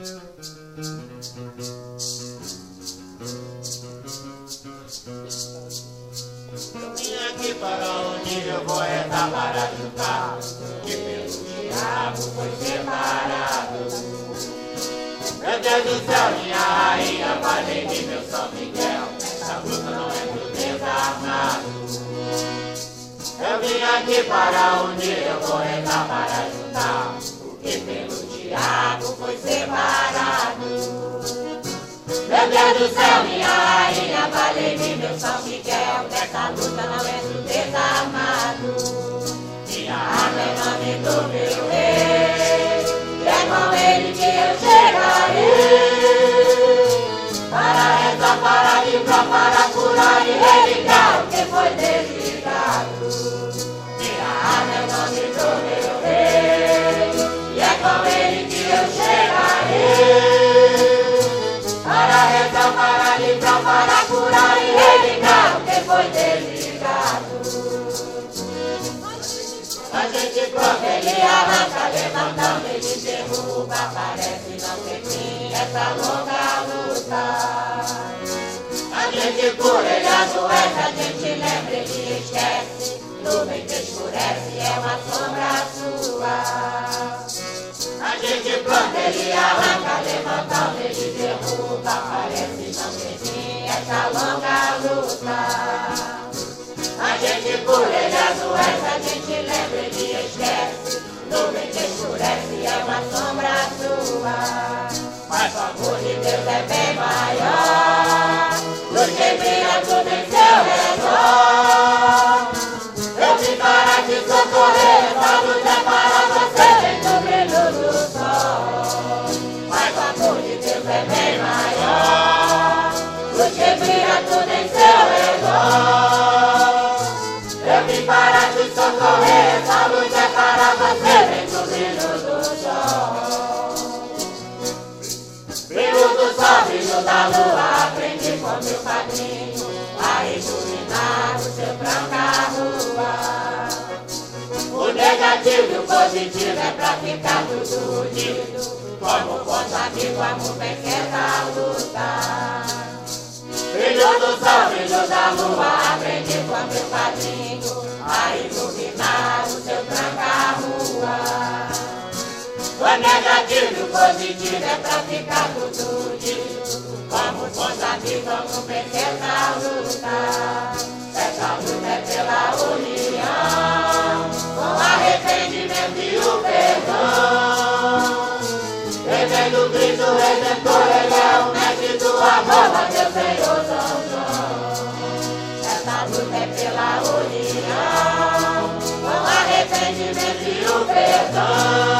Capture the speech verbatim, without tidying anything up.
Eu vim aqui para unir, eu vou rezar para juntar, que pelo diabo foi separado. Meu Deus do céu, minha rainha, valei de meu São Miguel, essa luta não é pro desarmado. Eu vim aqui para unir, eu vou rezar para juntar, porque pelo diabo foi separado. Meu Deus do céu, minha rainha, valei de meu São Miguel, essa luta não é pro desarmado. Minha arma é nome do meu rei, e é com ele que eu chegarei, para rezar, para livrar, para curar e religar o que foi desligado. Minha arma é nome do meu rei, e é com ele que eu chegarei, para rezar, para livrar, para curar e religar o que foi desligado. A gente prova, ele arranca, levantando, ele derruba, parece não ter fim essa longa luta. A gente cura, ele adoece, a gente lembra, ele esquece, nuvem que escurece é uma sombra sua. A gente planta, ele arranca, levantando, ele derruba, parece não ter fim essa longa luta. A gente cura, ele adoece, a gente lembra, ele esquece, nuvem que escurece é uma sombra sua. Mas o amor de Deus é bem maior, luz que brilha tudo em seu redor. Eu vim para te socorrer, essa luz é para você, vem do brilho do sol. Mas o amor de Deus é bem maior, luz que brilha tudo em seu redor. Eu vim para te socorrer, essa luz é para você, vem do brilho do sol. Brilho do sol, brilho da lua, aprendi com meu padrinho a iluminar o seu branca rua. O negativo e o positivo é pra ficar tudo unido, como ponto amigo, amor vence essa luta. Brilho do sol, brilho da lua, aprendi com meu padrinho a iluminar o seu branca rua. O negativo e o positivo é pra ficar tudo unido, como ponto amigo, vamos vencer essa luta. Essa luta é pela união, com arrependimento e o perdão. Ele vem do Cristo Redentor, ele é o mestre do amor, ó Deus Senhor São João. Essa luta é pela união, com arrependimento e o perdão.